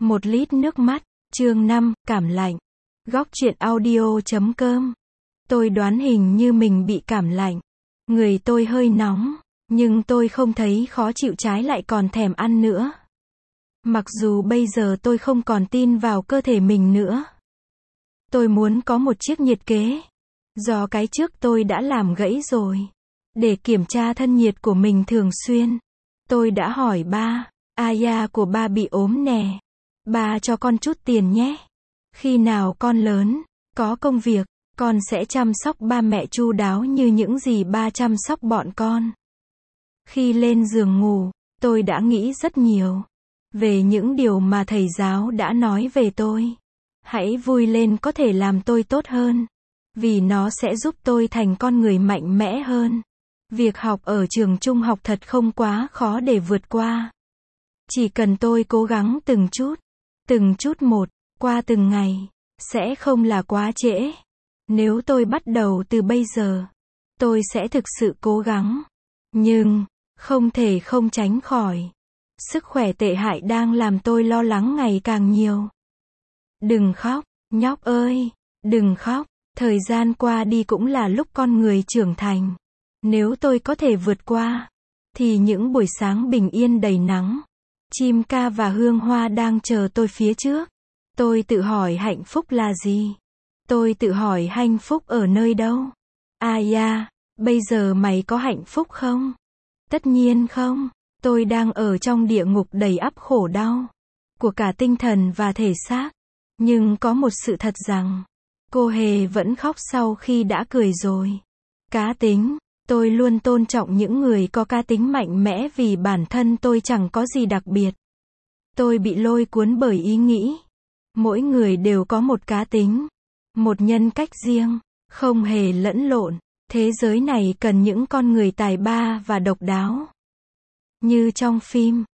1 lít nước mắt, chương 5, cảm lạnh. Góc truyện audio.com. Tôi đoán hình như mình bị cảm lạnh. Người tôi hơi nóng, nhưng tôi không thấy khó chịu, trái lại còn thèm ăn nữa. Mặc dù bây giờ tôi không còn tin vào cơ thể mình nữa. Tôi muốn có một chiếc nhiệt kế. Do cái trước tôi đã làm gãy rồi. Để kiểm tra thân nhiệt của mình thường xuyên. Tôi đã hỏi ba, Aya của ba bị ốm nè. Ba cho con chút tiền nhé. Khi nào con lớn, có công việc, con sẽ chăm sóc ba mẹ chu đáo như những gì ba chăm sóc bọn con. Khi lên giường ngủ, tôi đã nghĩ rất nhiều về những điều mà thầy giáo đã nói về tôi. Hãy vui lên có thể làm tôi tốt hơn, vì nó sẽ giúp tôi thành con người mạnh mẽ hơn. Việc học ở trường trung học thật không quá khó để vượt qua. Chỉ cần tôi cố gắng từng chút một, qua từng ngày, sẽ không là quá trễ. Nếu tôi bắt đầu từ bây giờ, tôi sẽ thực sự cố gắng. Nhưng, không thể không tránh khỏi. Sức khỏe tệ hại đang làm tôi lo lắng ngày càng nhiều. Đừng khóc, nhóc ơi, đừng khóc. Thời gian qua đi cũng là lúc con người trưởng thành. Nếu tôi có thể vượt qua, thì những buổi sáng bình yên đầy nắng, chim ca và hương hoa đang chờ tôi phía trước. Tôi tự hỏi hạnh phúc là gì? Tôi tự hỏi hạnh phúc ở nơi đâu? Aya, bây giờ mày có hạnh phúc không? Tất nhiên không. Tôi đang ở trong địa ngục đầy ắp khổ đau, của cả tinh thần và thể xác. Nhưng có một sự thật rằng, cô Hề vẫn khóc sau khi đã cười rồi. Cá tính. Tôi luôn tôn trọng những người có cá tính mạnh mẽ vì bản thân tôi chẳng có gì đặc biệt. Tôi bị lôi cuốn bởi ý nghĩ. Mỗi người đều có một cá tính, một nhân cách riêng, không hề lẫn lộn. Thế giới này cần những con người tài ba và độc đáo. Như trong phim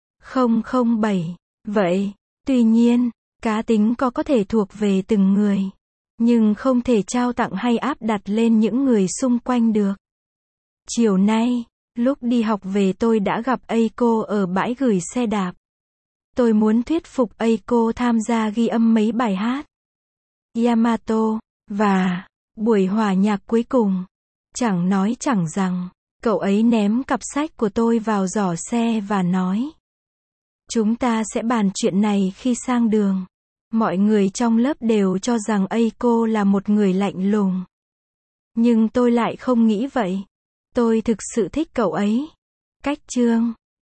007. Vậy, tuy nhiên, cá tính có thể thuộc về từng người, nhưng không thể trao tặng hay áp đặt lên những người xung quanh được. Chiều nay, lúc đi học về tôi đã gặp Eiko ở bãi gửi xe đạp. Tôi muốn thuyết phục Eiko tham gia ghi âm mấy bài hát Yamato, và buổi hòa nhạc cuối cùng. Chẳng nói chẳng rằng, cậu ấy ném cặp sách của tôi vào giỏ xe và nói: chúng ta sẽ bàn chuyện này khi sang đường. Mọi người trong lớp đều cho rằng Eiko là một người lạnh lùng. Nhưng tôi lại không nghĩ vậy. Tôi thực sự thích cậu ấy. Cách chương